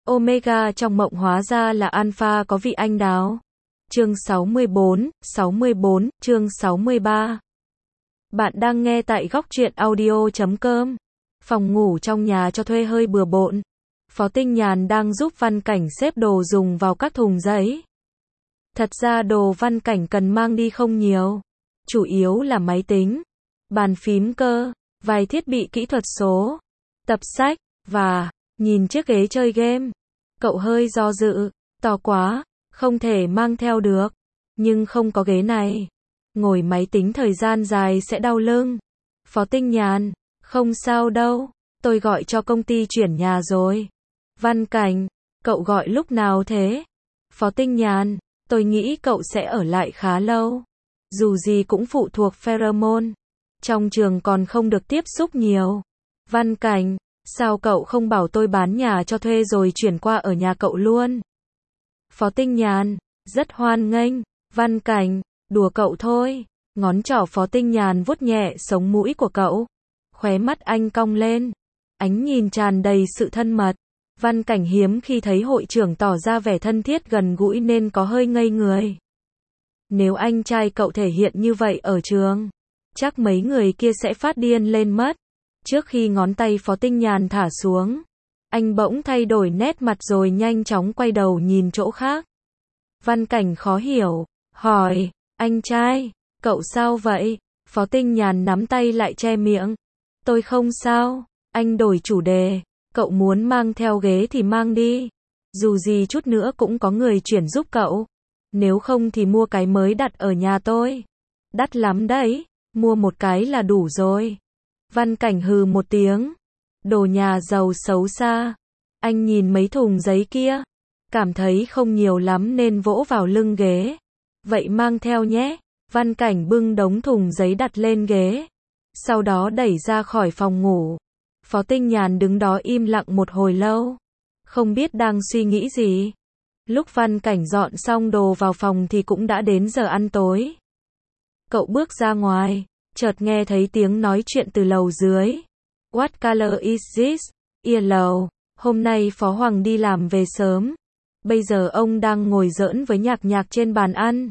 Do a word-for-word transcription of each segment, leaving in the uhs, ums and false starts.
Omega trong mộng hóa ra là alpha có vị anh đào. Chương sáu mươi bốn, sáu mươi bốn, chương sáu mươi ba. Bạn đang nghe tại góc truyện audio chấm com. Phòng ngủ trong nhà cho thuê hơi bừa bộn. Phó Tinh Nhàn đang giúp Văn Cảnh xếp đồ dùng vào các thùng giấy. Thật ra đồ Văn Cảnh cần mang đi không nhiều. Chủ yếu là máy tính, bàn phím cơ, vài thiết bị kỹ thuật số, tập sách, và nhìn chiếc ghế chơi game. Cậu hơi do dự, to quá, không thể mang theo được. Nhưng không có ghế này, ngồi máy tính thời gian dài sẽ đau lưng. Phó Tinh Nhàn, không sao đâu, tôi gọi cho công ty chuyển nhà rồi. Văn Cảnh, cậu gọi lúc nào thế? Phó Tinh Nhàn, tôi nghĩ cậu sẽ ở lại khá lâu. Dù gì cũng phụ thuộc pheromone. Trong trường còn không được tiếp xúc nhiều. Văn Cảnh, sao cậu không bảo tôi bán nhà cho thuê rồi chuyển qua ở nhà cậu luôn? Phó Tinh Nhàn, rất hoan nghênh. Văn Cảnh, đùa cậu thôi. Ngón trỏ Phó Tinh Nhàn vuốt nhẹ sống mũi của cậu. Khóe mắt anh cong lên. Ánh nhìn tràn đầy sự thân mật. Văn Cảnh hiếm khi thấy hội trưởng tỏ ra vẻ thân thiết gần gũi nên có hơi ngây người. Nếu anh trai cậu thể hiện như vậy ở trường, chắc mấy người kia sẽ phát điên lên mất. Trước khi ngón tay Phó Tinh Nhàn thả xuống, anh bỗng thay đổi nét mặt rồi nhanh chóng quay đầu nhìn chỗ khác. Văn Cảnh khó hiểu, hỏi, anh trai, cậu sao vậy? Phó Tinh Nhàn nắm tay lại che miệng. Tôi không sao, anh đổi chủ đề, cậu muốn mang theo ghế thì mang đi. Dù gì chút nữa cũng có người chuyển giúp cậu. Nếu không thì mua cái mới đặt ở nhà tôi. Đắt lắm đấy, mua một cái là đủ rồi. Văn Cảnh hừ một tiếng. Đồ nhà giàu xấu xa. Anh nhìn mấy thùng giấy kia, cảm thấy không nhiều lắm nên vỗ vào lưng ghế. Vậy mang theo nhé. Văn Cảnh bưng đống thùng giấy đặt lên ghế. Sau đó đẩy ra khỏi phòng ngủ. Phó Tinh Nhàn đứng đó im lặng một hồi lâu. Không biết đang suy nghĩ gì. Lúc Văn Cảnh dọn xong đồ vào phòng thì cũng đã đến giờ ăn tối. Cậu bước ra ngoài, chợt nghe thấy tiếng nói chuyện từ lầu dưới. What color is this? Yellow. Hôm nay Phó Hoàng đi làm về sớm. Bây giờ ông đang ngồi giỡn với Nhạc Nhạc trên bàn ăn.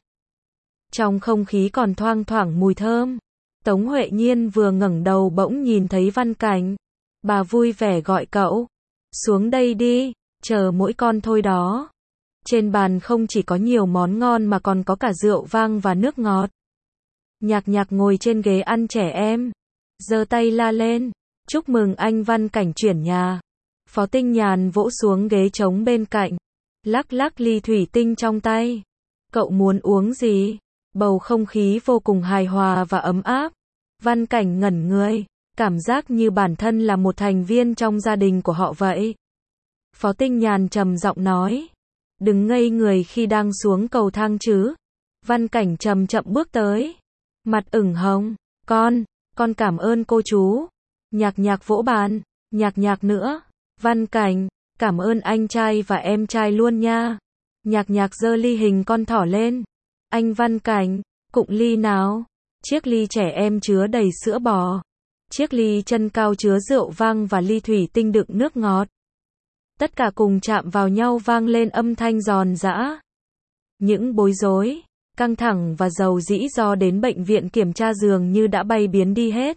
Trong không khí còn thoang thoảng mùi thơm. Tống Huệ Nhiên vừa ngẩng đầu bỗng nhìn thấy Văn Cảnh. Bà vui vẻ gọi cậu. Xuống đây đi, chờ mỗi con thôi đó. Trên bàn không chỉ có nhiều món ngon mà còn có cả rượu vang và nước ngọt. Nhạc Nhạc ngồi trên ghế ăn trẻ em, giơ tay la lên, chúc mừng anh Văn Cảnh chuyển nhà. Phó Tinh Nhàn vỗ xuống ghế trống bên cạnh, lắc lắc ly thủy tinh trong tay. Cậu muốn uống gì? Bầu không khí vô cùng hài hòa và ấm áp. Văn Cảnh ngẩn người, cảm giác như bản thân là một thành viên trong gia đình của họ vậy. Phó Tinh Nhàn trầm giọng nói. Đừng ngây người khi đang xuống cầu thang chứ. Văn Cảnh chậm chậm bước tới. Mặt ửng hồng. Con, con cảm ơn cô chú. Nhạc Nhạc vỗ bàn. Nhạc Nhạc nữa. Văn Cảnh, cảm ơn anh trai và em trai luôn nha. Nhạc Nhạc giơ ly hình con thỏ lên. Anh Văn Cảnh, cụng ly nào. Chiếc ly trẻ em chứa đầy sữa bò. Chiếc ly chân cao chứa rượu vang và ly thủy tinh đựng nước ngọt. Tất cả cùng chạm vào nhau vang lên âm thanh giòn giã. Những bối rối, căng thẳng và dầu dĩ do đến bệnh viện kiểm tra dường như đã bay biến đi hết.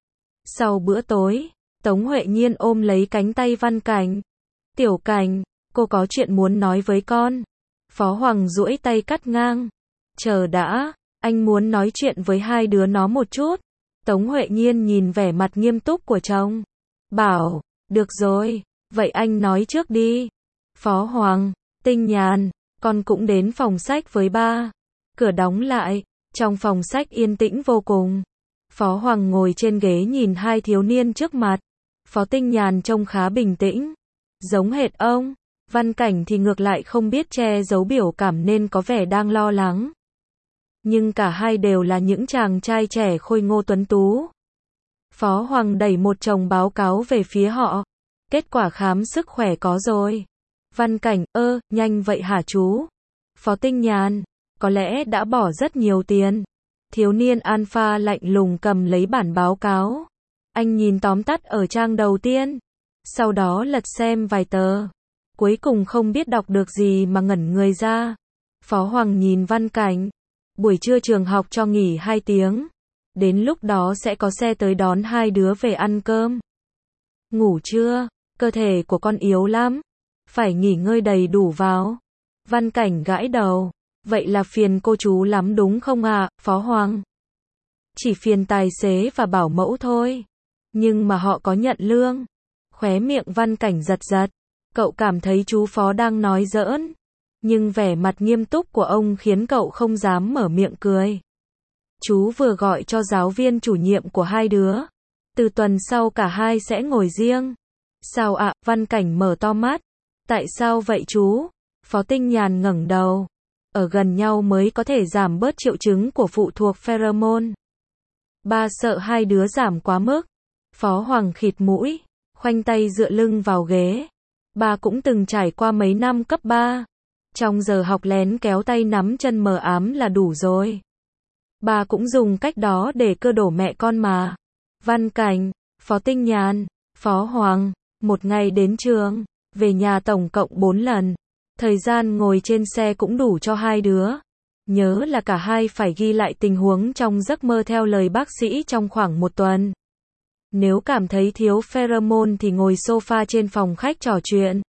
Sau bữa tối, Tống Huệ Nhiên ôm lấy cánh tay Văn Cảnh. Tiểu Cảnh, cô có chuyện muốn nói với con. Phó Hoàng duỗi tay cắt ngang. Chờ đã, anh muốn nói chuyện với hai đứa nó một chút. Tống Huệ Nhiên nhìn vẻ mặt nghiêm túc của chồng. Bảo, được rồi. Vậy anh nói trước đi. Phó Hoàng, Tinh Nhàn, con cũng đến phòng sách với ba. Cửa đóng lại, trong phòng sách yên tĩnh vô cùng. Phó Hoàng ngồi trên ghế nhìn hai thiếu niên trước mặt. Phó Tinh Nhàn trông khá bình tĩnh, giống hệt ông. Văn Cảnh thì ngược lại không biết che giấu biểu cảm nên có vẻ đang lo lắng. Nhưng cả hai đều là những chàng trai trẻ khôi ngô tuấn tú. Phó Hoàng đẩy một chồng báo cáo về phía họ. Kết quả khám sức khỏe có rồi. Văn Cảnh, ơ, nhanh vậy hả chú? Phó Tinh Nhàn, có lẽ đã bỏ rất nhiều tiền. Thiếu niên alpha lạnh lùng cầm lấy bản báo cáo. Anh nhìn tóm tắt ở trang đầu tiên. Sau đó lật xem vài tờ. Cuối cùng không biết đọc được gì mà ngẩn người ra. Phó Hoàng nhìn Văn Cảnh. Buổi trưa trường học cho nghỉ hai tiếng. Đến lúc đó sẽ có xe tới đón hai đứa về ăn cơm. Ngủ chưa? Cơ thể của con yếu lắm. Phải nghỉ ngơi đầy đủ vào. Văn Cảnh gãi đầu. Vậy là phiền cô chú lắm đúng không ạ, Phó Hoàng? Chỉ phiền tài xế và bảo mẫu thôi. Nhưng mà họ có nhận lương. Khóe miệng Văn Cảnh giật giật. Cậu cảm thấy chú Phó đang nói giỡn. Nhưng vẻ mặt nghiêm túc của ông khiến cậu không dám mở miệng cười. Chú vừa gọi cho giáo viên chủ nhiệm của hai đứa. Từ tuần sau cả hai sẽ ngồi riêng. Sao ạ? Văn Cảnh mở to mắt. Tại sao vậy chú? Phó Tinh Nhàn ngẩng đầu. Ở gần nhau mới có thể giảm bớt triệu chứng của phụ thuộc pheromone. Ba sợ hai đứa giảm quá mức. Phó Hoàng khịt mũi, khoanh tay dựa lưng vào ghế. Ba cũng từng trải qua mấy năm cấp ba. Trong giờ học lén kéo tay nắm chân mờ ám là đủ rồi. Ba cũng dùng cách đó để cưa đổ mẹ con mà. Văn Cảnh, Phó Tinh Nhàn, Phó Hoàng, một ngày đến trường, về nhà tổng cộng bốn lần. Thời gian ngồi trên xe cũng đủ cho hai đứa. Nhớ là cả hai phải ghi lại tình huống trong giấc mơ theo lời bác sĩ trong khoảng một tuần. Nếu cảm thấy thiếu pheromone thì ngồi sofa trên phòng khách trò chuyện.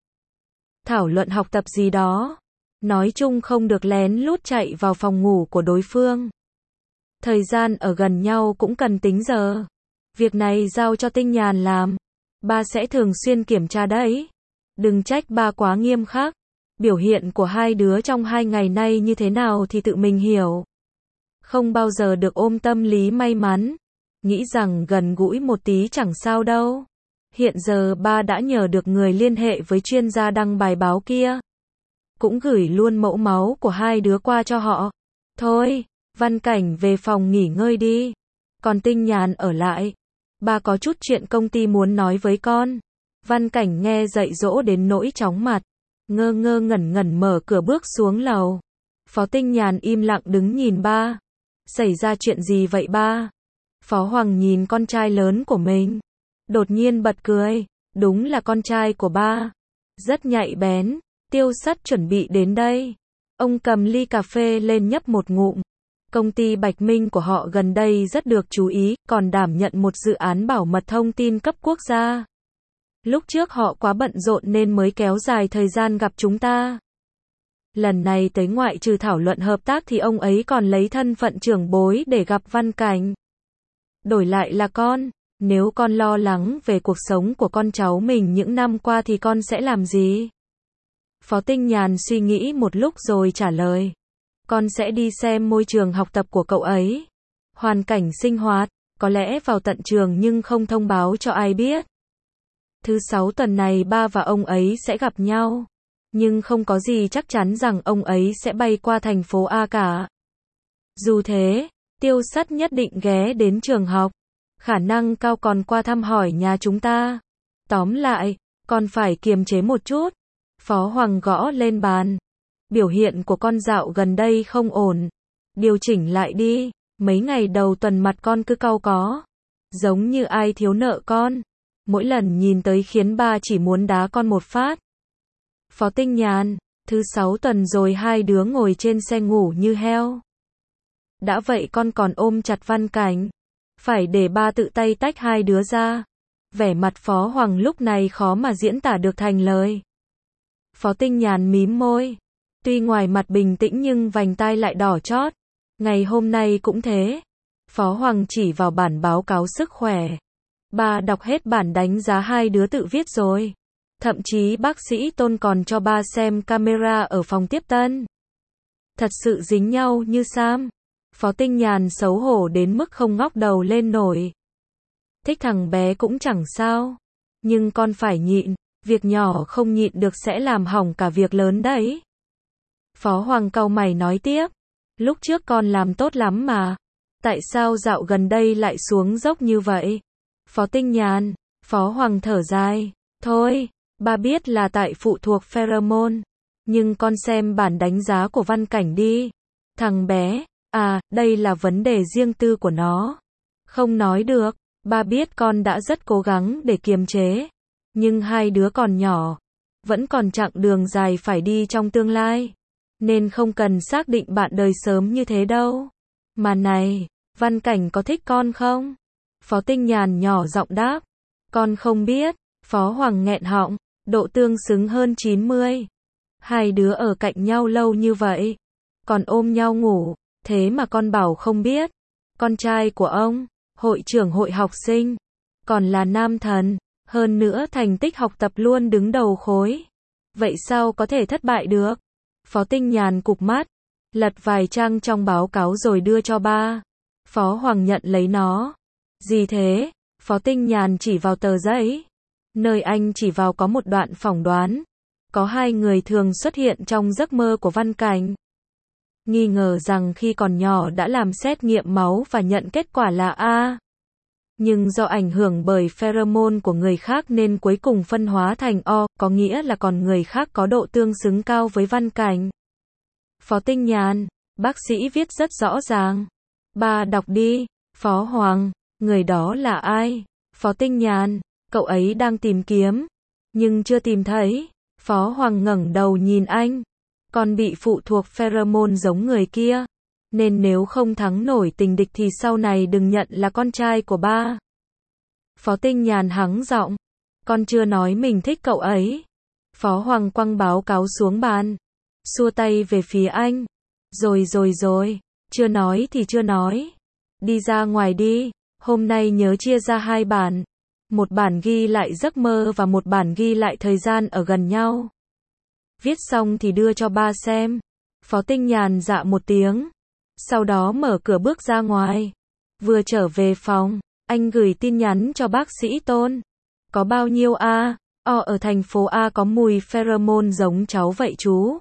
Thảo luận học tập gì đó. Nói chung không được lén lút chạy vào phòng ngủ của đối phương. Thời gian ở gần nhau cũng cần tính giờ. Việc này giao cho Tinh Nhàn làm. Ba sẽ thường xuyên kiểm tra đấy. Đừng trách ba quá nghiêm khắc. Biểu hiện của hai đứa trong hai ngày nay như thế nào thì tự mình hiểu. Không bao giờ được ôm tâm lý may mắn. Nghĩ rằng gần gũi một tí chẳng sao đâu. Hiện giờ ba đã nhờ được người liên hệ với chuyên gia đăng bài báo kia. Cũng gửi luôn mẫu máu của hai đứa qua cho họ. Thôi, Văn Cảnh về phòng nghỉ ngơi đi. Còn Tinh Nhàn ở lại. Ba có chút chuyện công ty muốn nói với con. Văn Cảnh nghe dạy dỗ đến nỗi chóng mặt. Ngơ ngơ ngẩn ngẩn mở cửa bước xuống lầu. Phó Tinh Nhàn im lặng đứng nhìn ba. Xảy ra chuyện gì vậy ba? Phó Hoàng nhìn con trai lớn của mình. Đột nhiên bật cười. Đúng là con trai của ba. Rất nhạy bén. Tiêu Sắt chuẩn bị đến đây. Ông cầm ly cà phê lên nhấp một ngụm. Công ty Bạch Minh của họ gần đây rất được chú ý, còn đảm nhận một dự án bảo mật thông tin cấp quốc gia. Lúc trước họ quá bận rộn nên mới kéo dài thời gian gặp chúng ta. Lần này tới ngoại trừ thảo luận hợp tác thì ông ấy còn lấy thân phận trưởng bối để gặp Văn Cảnh. Đổi lại là con, nếu con lo lắng về cuộc sống của con cháu mình những năm qua thì con sẽ làm gì? Phó Tinh Nhàn suy nghĩ một lúc rồi trả lời. Con sẽ đi xem môi trường học tập của cậu ấy. Hoàn cảnh sinh hoạt, có lẽ vào tận trường nhưng không thông báo cho ai biết. Thứ sáu tuần này ba và ông ấy sẽ gặp nhau. Nhưng không có gì chắc chắn rằng ông ấy sẽ bay qua thành phố A cả. Dù thế, Tiêu Sắt nhất định ghé đến trường học. Khả năng cao còn qua thăm hỏi nhà chúng ta. Tóm lại, con phải kiềm chế một chút. Phó Hoàng gõ lên bàn. Biểu hiện của con dạo gần đây không ổn. Điều chỉnh lại đi. Mấy ngày đầu tuần mặt con cứ cau có. Giống như ai thiếu nợ con. Mỗi lần nhìn tới khiến ba chỉ muốn đá con một phát. Phó Tinh Nhàn, thứ sáu tuần rồi hai đứa ngồi trên xe ngủ như heo. Đã vậy con còn ôm chặt Văn Cảnh. Phải để ba tự tay tách hai đứa ra. Vẻ mặt Phó Hoàng lúc này khó mà diễn tả được thành lời. Phó Tinh Nhàn mím môi. Tuy ngoài mặt bình tĩnh nhưng vành tai lại đỏ chót. Ngày hôm nay cũng thế. Phó Hoàng chỉ vào bản báo cáo sức khỏe. Ba đọc hết bản đánh giá hai đứa tự viết rồi. Thậm chí bác sĩ Tôn còn cho ba xem camera ở phòng tiếp tân. Thật sự dính nhau như Sam. Phó Tinh Nhàn xấu hổ đến mức không ngóc đầu lên nổi. Thích thằng bé cũng chẳng sao. Nhưng con phải nhịn. Việc nhỏ không nhịn được sẽ làm hỏng cả việc lớn đấy. Phó Hoàng cau mày nói tiếp. Lúc trước con làm tốt lắm mà. Tại sao dạo gần đây lại xuống dốc như vậy? Phó Tinh Nhàn, Phó Hoàng thở dài. Thôi, ba biết là tại phụ thuộc pheromone. Nhưng con xem bản đánh giá của Văn Cảnh đi. Thằng bé, à, đây là vấn đề riêng tư của nó. Không nói được, ba biết con đã rất cố gắng để kiềm chế. Nhưng hai đứa còn nhỏ. vẫn còn chặng đường dài phải đi trong tương lai, nên không cần xác định bạn đời sớm như thế đâu. Mà này, Văn Cảnh có thích con không? Phó Tinh Nhàn nhỏ giọng đáp. Con không biết. Phó Hoàng nghẹn họng, độ tương xứng hơn chín mươi. Hai đứa ở cạnh nhau lâu như vậy, còn ôm nhau ngủ, thế mà con bảo không biết. Con trai của ông, hội trưởng hội học sinh, còn là nam thần, hơn nữa thành tích học tập luôn đứng đầu khối. Vậy sao có thể thất bại được? Phó Tinh Nhàn cụp mắt, lật vài trang trong báo cáo rồi đưa cho ba. Phó Hoàng nhận lấy nó. Gì thế? Phó Tinh Nhàn chỉ vào tờ giấy. Nơi anh chỉ vào có một đoạn phỏng đoán. Có hai người thường xuất hiện trong giấc mơ của Văn Cảnh. Nghi ngờ rằng khi còn nhỏ đã làm xét nghiệm máu và nhận kết quả là A. Nhưng do ảnh hưởng bởi pheromone của người khác nên cuối cùng phân hóa thành O, có nghĩa là còn người khác có độ tương xứng cao với Văn Cảnh. Phó Tinh Nhàn, bác sĩ viết rất rõ ràng. Ba đọc đi. Phó Hoàng, người đó là ai? Phó Tinh Nhàn, cậu ấy đang tìm kiếm, nhưng chưa tìm thấy. Phó Hoàng ngẩng đầu nhìn anh. Con bị phụ thuộc pheromone giống người kia, nên nếu không thắng nổi tình địch thì sau này đừng nhận là con trai của ba. Phó Tinh Nhàn hắng giọng. Con chưa nói mình thích cậu ấy. Phó Hoàng quăng báo cáo xuống bàn, xua tay về phía anh. Rồi rồi rồi, chưa nói thì chưa nói. Đi ra ngoài đi, hôm nay nhớ chia ra hai bản. Một bản ghi lại giấc mơ và một bản ghi lại thời gian ở gần nhau. Viết xong thì đưa cho ba xem. Phó Tinh Nhàn dạ một tiếng. Sau đó mở cửa bước ra ngoài. Vừa trở về phòng, anh gửi tin nhắn cho bác sĩ Tôn. Có bao nhiêu A, O ở thành phố A có mùi pheromone giống cháu vậy chú?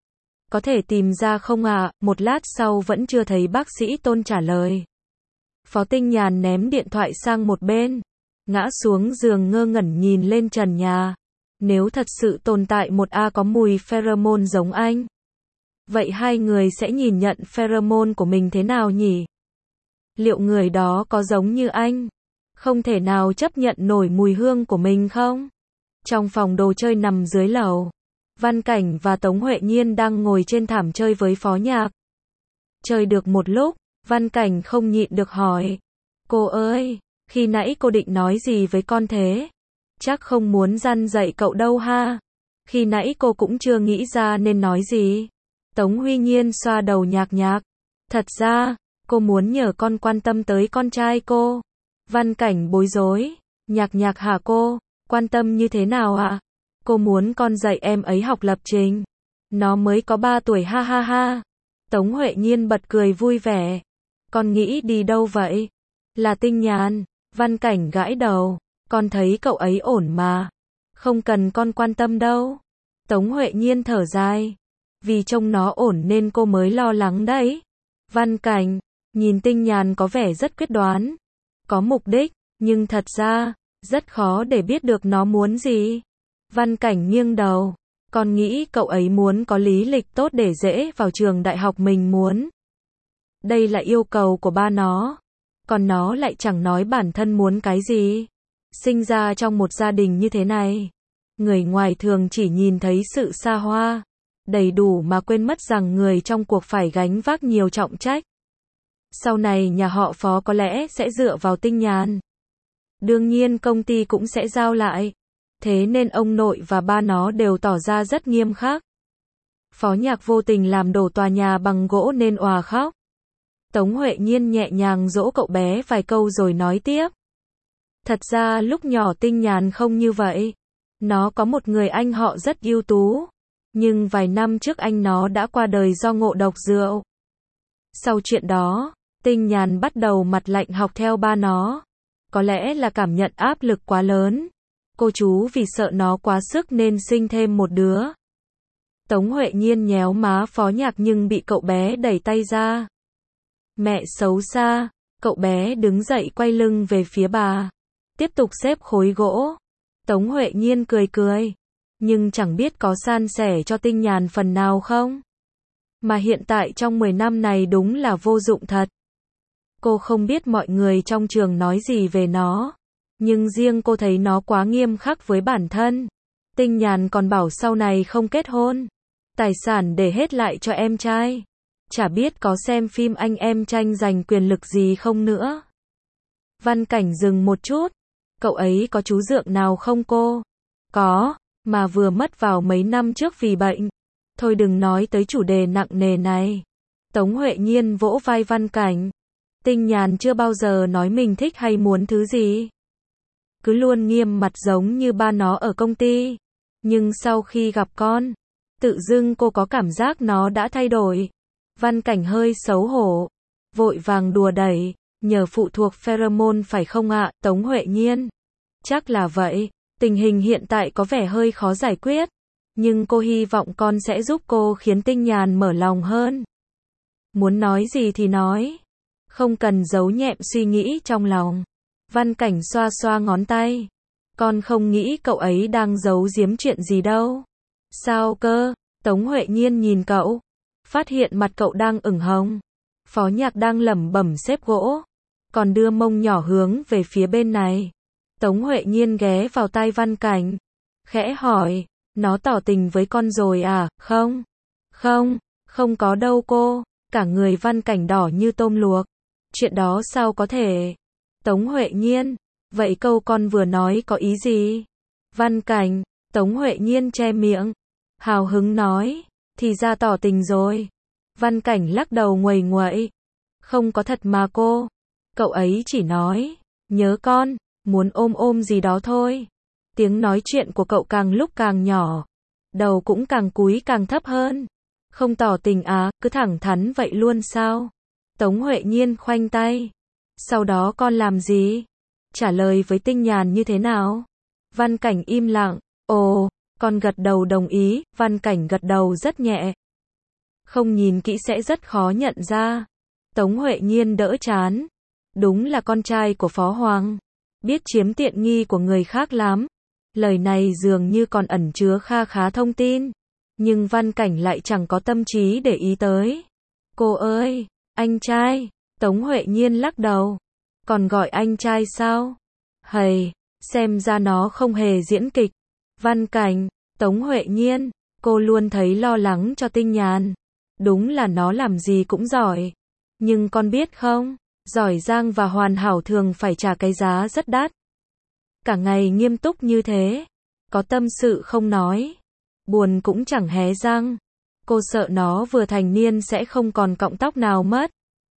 Có thể tìm ra không ạ? À? Một lát sau vẫn chưa thấy bác sĩ Tôn trả lời. Phó Tinh Nhàn ném điện thoại sang một bên, ngã xuống giường ngơ ngẩn nhìn lên trần nhà. Nếu thật sự tồn tại một A có mùi pheromone giống anh, vậy hai người sẽ nhìn nhận pheromone của mình thế nào nhỉ? Liệu người đó có giống như anh? Không thể nào chấp nhận nổi mùi hương của mình không? Trong phòng đồ chơi nằm dưới lầu, Văn Cảnh và Tống Huệ Nhiên đang ngồi trên thảm chơi với Phó Nhạc. Chơi được một lúc, Văn Cảnh không nhịn được hỏi. Cô ơi, khi nãy cô định nói gì với con thế? Chắc không muốn răn dạy cậu đâu ha? Khi nãy cô cũng chưa nghĩ ra nên nói gì. Tống Huy Nhiên xoa đầu Nhạc Nhạc. Thật ra, cô muốn nhờ con quan tâm tới con trai cô. Văn Cảnh bối rối. Nhạc Nhạc hả cô? Quan tâm như thế nào ạ? Cô muốn con dạy em ấy học lập trình. Nó mới có ba tuổi ha ha ha. Tống Huệ Nhiên bật cười vui vẻ. Con nghĩ đi đâu vậy? Là Tinh Nhàn. Văn Cảnh gãi đầu. Con thấy cậu ấy ổn mà. Không cần con quan tâm đâu. Tống Huệ Nhiên thở dài. Vì trông nó ổn nên cô mới lo lắng đấy. Văn Cảnh, nhìn Tinh Nhàn có vẻ rất quyết đoán, có mục đích, nhưng thật ra, rất khó để biết được nó muốn gì. Văn Cảnh nghiêng đầu. Con nghĩ cậu ấy muốn có lý lịch tốt để dễ vào trường đại học mình muốn. Đây là yêu cầu của ba nó. Còn nó lại chẳng nói bản thân muốn cái gì. Sinh ra trong một gia đình như thế này, người ngoài thường chỉ nhìn thấy sự xa hoa, đầy đủ mà quên mất rằng người trong cuộc phải gánh vác nhiều trọng trách. Sau này nhà họ Phó có lẽ sẽ dựa vào Tinh Nhàn. Đương nhiên công ty cũng sẽ giao lại. Thế nên ông nội và ba nó đều tỏ ra rất nghiêm khắc. Phó Nhạc vô tình làm đổ tòa nhà bằng gỗ nên òa khóc. Tống Huệ Nhiên nhẹ nhàng dỗ cậu bé vài câu rồi nói tiếp. Thật ra lúc nhỏ Tinh Nhàn không như vậy. Nó có một người anh họ rất ưu tú. Nhưng vài năm trước anh nó đã qua đời do ngộ độc rượu. Sau chuyện đó, Tinh Nhàn bắt đầu mặt lạnh học theo ba nó. Có lẽ là cảm nhận áp lực quá lớn. Cô chú vì sợ nó quá sức nên sinh thêm một đứa. Tống Huệ Nhiên nhéo má Phó Nhạc nhưng bị cậu bé đẩy tay ra. Mẹ xấu xa. Cậu bé đứng dậy quay lưng về phía bà. Tiếp tục xếp khối gỗ. Tống Huệ Nhiên cười cười. Nhưng chẳng biết có san sẻ cho Tinh Nhàn phần nào không? Mà hiện tại trong mười năm này đúng là vô dụng thật. Cô không biết mọi người trong trường nói gì về nó. Nhưng riêng cô thấy nó quá nghiêm khắc với bản thân. Tinh Nhàn còn bảo sau này không kết hôn. Tài sản để hết lại cho em trai. Chả biết có xem phim anh em tranh giành quyền lực gì không nữa. Văn Cảnh dừng một chút. Cậu ấy có chú dượng nào không cô? Có, mà vừa mất vào mấy năm trước vì bệnh. Thôi đừng nói tới chủ đề nặng nề này. Tống Huệ Nhiên vỗ vai Văn Cảnh. Tinh Nhàn chưa bao giờ nói mình thích hay muốn thứ gì. Cứ luôn nghiêm mặt giống như ba nó ở công ty. Nhưng sau khi gặp con, tự dưng cô có cảm giác nó đã thay đổi. Văn Cảnh hơi xấu hổ. Vội vàng đùa đẩy. Nhờ phụ thuộc pheromone phải không ạ, Tống Huệ Nhiên? Chắc là vậy. Tình hình hiện tại có vẻ hơi khó giải quyết. Nhưng cô hy vọng con sẽ giúp cô khiến Tinh Nhàn mở lòng hơn. Muốn nói gì thì nói. Không cần giấu nhẹm suy nghĩ trong lòng. Văn Cảnh xoa xoa ngón tay. Con không nghĩ cậu ấy đang giấu giếm chuyện gì đâu. Sao cơ? Tống Huệ Nhiên nhìn cậu. Phát hiện mặt cậu đang ửng hồng. Phó Nhạc đang lẩm bẩm xếp gỗ. Còn đưa mông nhỏ hướng về phía bên này. Tống Huệ Nhiên ghé vào tai Văn Cảnh. Khẽ hỏi. Nó tỏ tình với con rồi à? Không. Không. Không có đâu cô. Cả người Văn Cảnh đỏ như tôm luộc. Chuyện đó sao có thể? Tống Huệ Nhiên. Vậy câu con vừa nói có ý gì? Văn Cảnh. Tống Huệ Nhiên che miệng. Hào hứng nói. Thì ra tỏ tình rồi. Văn Cảnh lắc đầu nguầy nguậy. Không có thật mà cô. Cậu ấy chỉ nói. Nhớ con. Muốn ôm ôm gì đó thôi. Tiếng nói chuyện của cậu càng lúc càng nhỏ. Đầu cũng càng cúi càng thấp hơn. Không tỏ tình à, cứ thẳng thắn vậy luôn sao? Tống Huệ Nhiên khoanh tay. Sau đó con làm gì? Trả lời với Tinh Nhàn như thế nào? Văn Cảnh im lặng. Ồ, con gật đầu đồng ý. Văn Cảnh gật đầu rất nhẹ. Không nhìn kỹ sẽ rất khó nhận ra. Tống Huệ Nhiên đỡ chán. Đúng là con trai của Phó Hoàng. Biết chiếm tiện nghi của người khác lắm. Lời này dường như còn ẩn chứa kha khá thông tin. Nhưng Văn Cảnh lại chẳng có tâm trí để ý tới. Cô ơi, anh trai. Tống Huệ Nhiên lắc đầu. Còn gọi anh trai sao? Hầy, xem ra nó không hề diễn kịch. Văn Cảnh, Tống Huệ Nhiên, cô luôn thấy lo lắng cho Tinh Nhàn. Đúng là nó làm gì cũng giỏi. Nhưng con biết không, giỏi giang và hoàn hảo thường phải trả cái giá rất đắt. Cả ngày nghiêm túc như thế, có tâm sự không nói, buồn cũng chẳng hé răng. Cô sợ nó vừa thành niên sẽ không còn cọng tóc nào mất.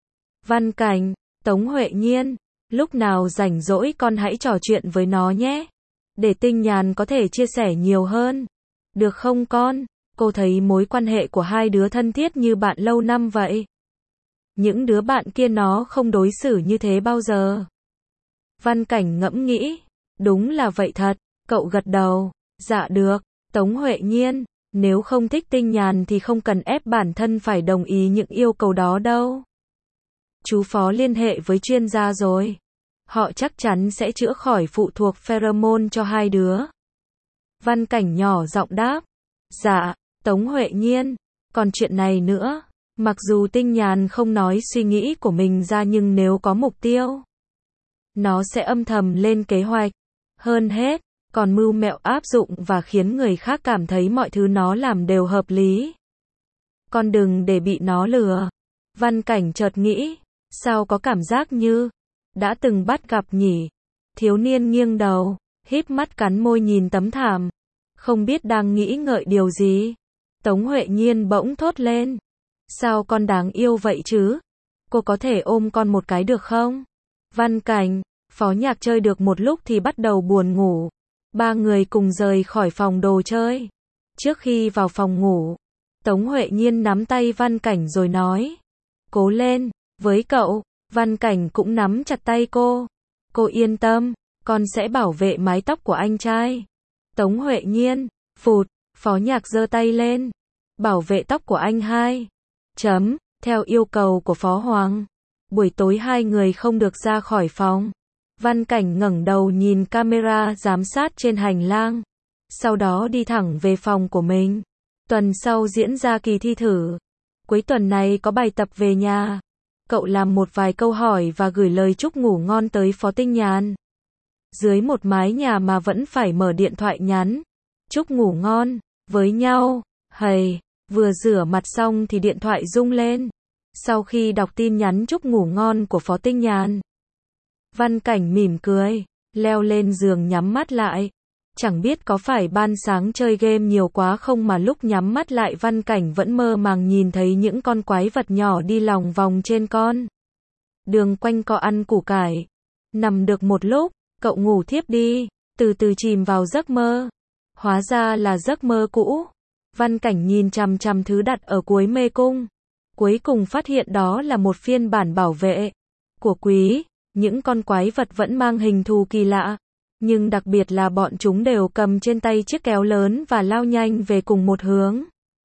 Văn Cảnh, Tống Huệ Nhiên, lúc nào rảnh rỗi con hãy trò chuyện với nó nhé. Để Tinh Nhàn có thể chia sẻ nhiều hơn. Được không con? Cô thấy mối quan hệ của hai đứa thân thiết như bạn lâu năm vậy. Những đứa bạn kia nó không đối xử như thế bao giờ. Văn Cảnh ngẫm nghĩ. Đúng là vậy thật. Cậu gật đầu. Dạ được. Tống Huệ Nhiên, nếu không thích Tinh Nhàn thì không cần ép bản thân phải đồng ý những yêu cầu đó đâu. Chú Phó liên hệ với chuyên gia rồi. Họ chắc chắn sẽ chữa khỏi phụ thuộc pheromone cho hai đứa. Văn Cảnh nhỏ giọng đáp. Dạ, Tống Huệ Nhiên. Còn chuyện này nữa. Mặc dù Tinh Nhàn không nói suy nghĩ của mình ra nhưng nếu có mục tiêu, nó sẽ âm thầm lên kế hoạch. Hơn hết, còn mưu mẹo áp dụng và khiến người khác cảm thấy mọi thứ nó làm đều hợp lý. Con đừng để bị nó lừa. Văn Cảnh chợt nghĩ. Sao có cảm giác như đã từng bắt gặp nhỉ? Thiếu niên nghiêng đầu, híp mắt cắn môi nhìn tấm thảm. Không biết đang nghĩ ngợi điều gì. Tống Huệ Nhiên bỗng thốt lên. Sao con đáng yêu vậy chứ? Cô có thể ôm con một cái được không? Văn Cảnh, Phó Nhạc chơi được một lúc thì bắt đầu buồn ngủ. Ba người cùng rời khỏi phòng đồ chơi. Trước khi vào phòng ngủ, Tống Huệ Nhiên nắm tay Văn Cảnh rồi nói. Cố lên, với cậu. Văn Cảnh cũng nắm chặt tay cô. Cô yên tâm, con sẽ bảo vệ mái tóc của anh trai. Tống Huệ Nhiên, phụt, Phó Nhạc giơ tay lên. Bảo vệ tóc của anh hai. Chấm, theo yêu cầu của Phó Hoàng. Buổi tối hai người không được ra khỏi phòng. Văn Cảnh ngẩng đầu nhìn camera giám sát trên hành lang. Sau đó đi thẳng về phòng của mình. Tuần sau diễn ra kỳ thi thử. Cuối tuần này có bài tập về nhà. Cậu làm một vài câu hỏi và gửi lời chúc ngủ ngon tới Phó Tinh Nhàn. Dưới một mái nhà mà vẫn phải mở điện thoại nhắn. chúc ngủ ngon, với nhau, hầy, vừa rửa mặt xong thì điện thoại rung lên. Sau khi đọc tin nhắn chúc ngủ ngon của Phó Tinh Nhàn, Văn Cảnh mỉm cười, leo lên giường nhắm mắt lại. Chẳng biết có phải ban sáng chơi game nhiều quá không mà lúc nhắm mắt lại Văn Cảnh vẫn mơ màng nhìn thấy những con quái vật nhỏ đi lòng vòng trên con đường quanh co ăn củ cải. Nằm được một lúc, cậu ngủ thiếp đi, từ từ chìm vào giấc mơ. Hóa ra là giấc mơ cũ. Văn Cảnh nhìn chằm chằm thứ đặt ở cuối mê cung. Cuối cùng phát hiện đó là một phiên bản bảo vệ của Quý. Những con quái vật vẫn mang hình thù kỳ lạ, nhưng đặc biệt là bọn chúng đều cầm trên tay chiếc kéo lớn và lao nhanh về cùng một hướng.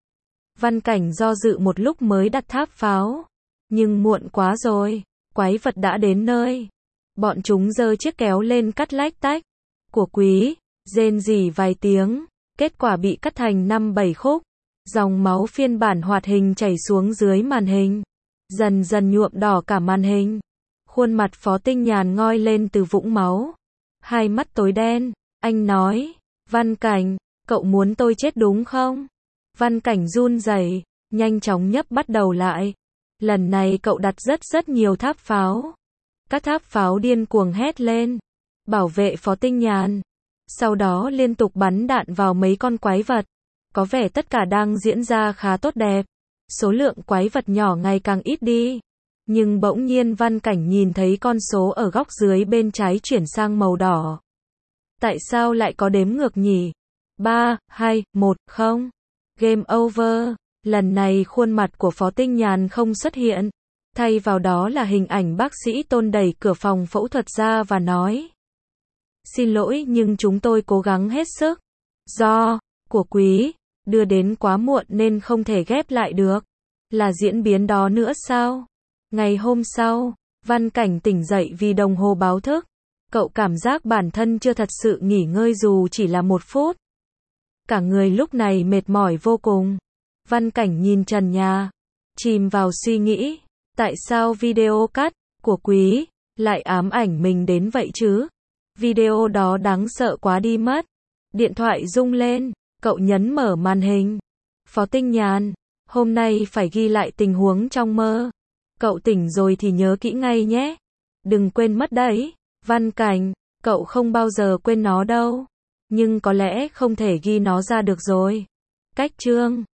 Văn Cảnh do dự một lúc mới đặt tháp pháo, nhưng muộn quá rồi, quái vật đã đến nơi. Bọn chúng giơ chiếc kéo lên cắt lách tách của Quý, rên rỉ vài tiếng, kết quả bị cắt thành năm bảy khúc. Dòng máu phiên bản hoạt hình chảy xuống dưới màn hình, dần dần nhuộm đỏ cả màn hình. Khuôn mặt Phó Tinh Nhàn ngoi lên từ vũng máu, hai mắt tối đen. Anh nói, Văn Cảnh, cậu muốn tôi chết đúng không? Văn Cảnh run rẩy, nhanh chóng nhấp bắt đầu lại. Lần này cậu đặt rất rất nhiều tháp pháo. Các tháp pháo điên cuồng hét lên, bảo vệ Phó Tinh Nhàn. Sau đó liên tục bắn đạn vào mấy con quái vật. Có vẻ tất cả đang diễn ra khá tốt đẹp. Số lượng quái vật nhỏ ngày càng ít đi. Nhưng bỗng nhiên Văn Cảnh nhìn thấy con số ở góc dưới bên trái chuyển sang màu đỏ. Tại sao lại có đếm ngược nhỉ? ba, hai, một, không. Game over. Lần này khuôn mặt của Phó Tinh Nhàn không xuất hiện. Thay vào đó là hình ảnh bác sĩ Tôn đẩy cửa phòng phẫu thuật ra và nói: Xin lỗi nhưng chúng tôi cố gắng hết sức. Do của Quý đưa đến quá muộn nên không thể ghép lại được. Là diễn biến đó nữa sao? Ngày hôm sau, Văn Cảnh tỉnh dậy vì đồng hồ báo thức. Cậu cảm giác bản thân chưa thật sự nghỉ ngơi dù chỉ là một phút. Cả người lúc này mệt mỏi vô cùng. Văn Cảnh nhìn trần nhà, chìm vào suy nghĩ. Tại sao video cắt của Quý lại ám ảnh mình đến vậy chứ? Video đó đáng sợ quá đi mất. Điện thoại rung lên, cậu nhấn mở màn hình. Phó Tinh Nhàn, hôm nay phải ghi lại tình huống trong mơ. Cậu tỉnh rồi thì nhớ kỹ ngay nhé. Đừng quên mất đấy. Văn Cảnh, cậu không bao giờ quên nó đâu. Nhưng có lẽ không thể ghi nó ra được rồi. Cách chương